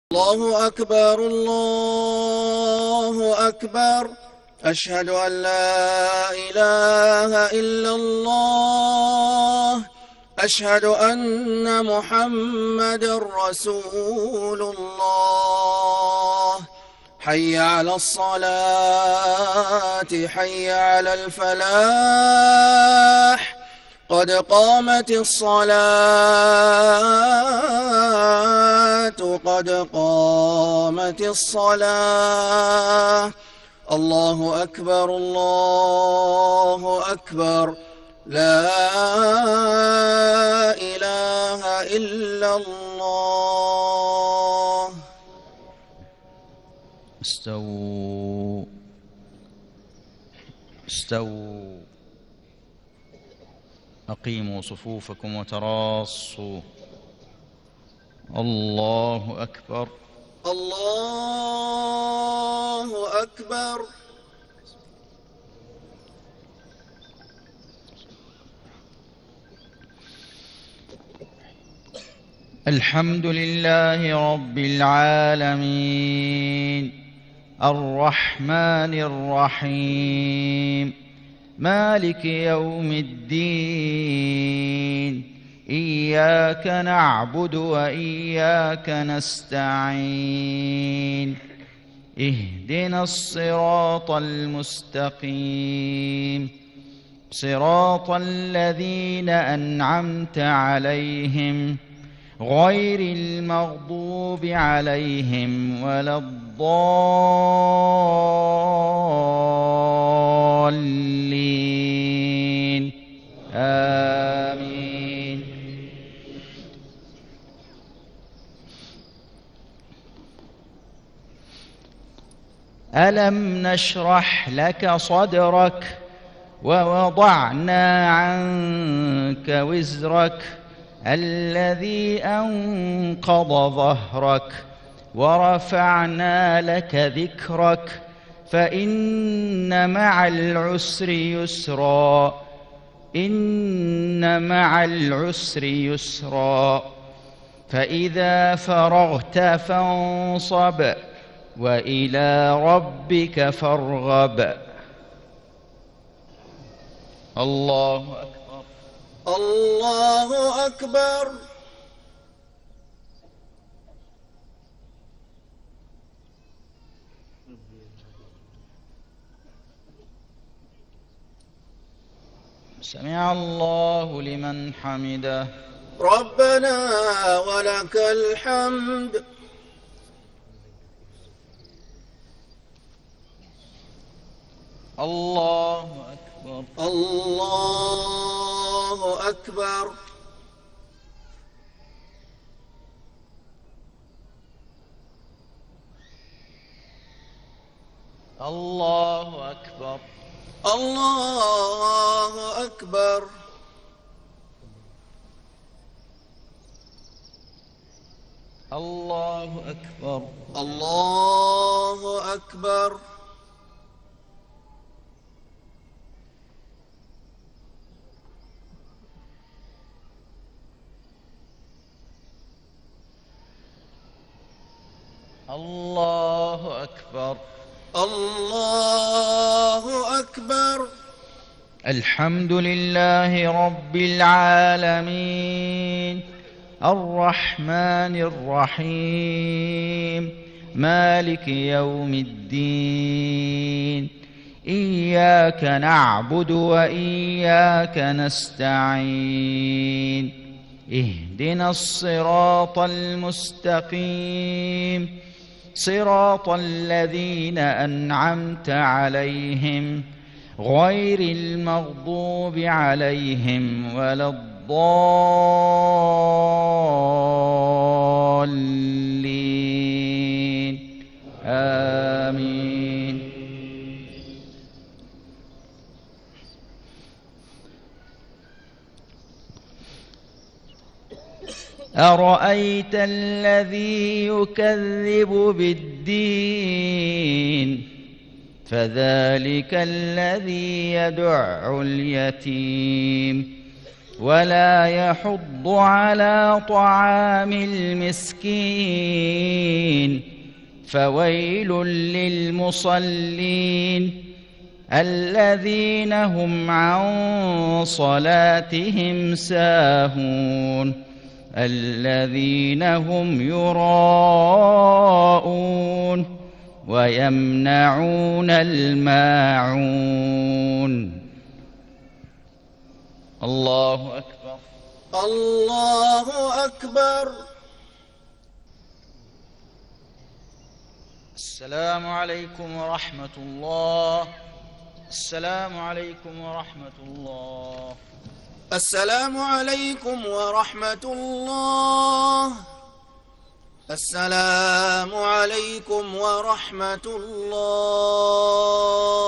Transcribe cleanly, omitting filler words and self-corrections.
الله أكبر الله أكبر. أشهد أن لا إله إلا الله. أشهد أن محمدًا رسول الله. حي على الصلاة حي على الفلاح. قد قامت الصلاة قد قامت الصلاة. الله أكبر الله أكبر. لا إله إلا الله. استووا استووا. أقيموا صفوفكم وتراصوا. الله أكبر الله أكبر. الحمد لله رب العالمين الرحمن الرحيم مالك يوم الدين. إياك نعبد وإياك نستعين. اهدنا الصراط المستقيم صراط الذين أنعمت عليهم غير المغضوب عليهم ولا الضالين. آمين. ألم نشرح لك صدرك ووضعنا عنك وزرك الذي أنقض ظهرك ورفعنا لك ذكرك فإن مع العسر يسرا. إن مع العسر يسرا. فإذا فرغت فانصب وإلى ربك فارغب. الله أكبر الله أكبر. سمع الله لمن حمده. ربنا ولك الحمد. الله أكبر الله أكبر. الله أكبر الله أكبر. الله أكبر الله أكبر. الله أكبر الله أكبر. الحمد لله رب العالمين الرحمن الرحيم مالك يوم الدين. إياك نعبد وإياك نستعين. اهدنا الصراط المستقيم صراط الذين أنعمت عليهم غير المغضوب عليهم ولا الضالين. آمين. أرأيت الذي يكذب بالدين فذلك الذي يدع اليتيم ولا يحض على طعام المسكين فويل للمصلين الذين هم عن صلاتهم ساهون الذين هم يراءون ويمنعون الماعون. الله أكبر. الله أكبر. السلام عليكم ورحمة الله. السلام عليكم ورحمة الله. السلام عليكم ورحمة الله. السلام عليكم ورحمة الله.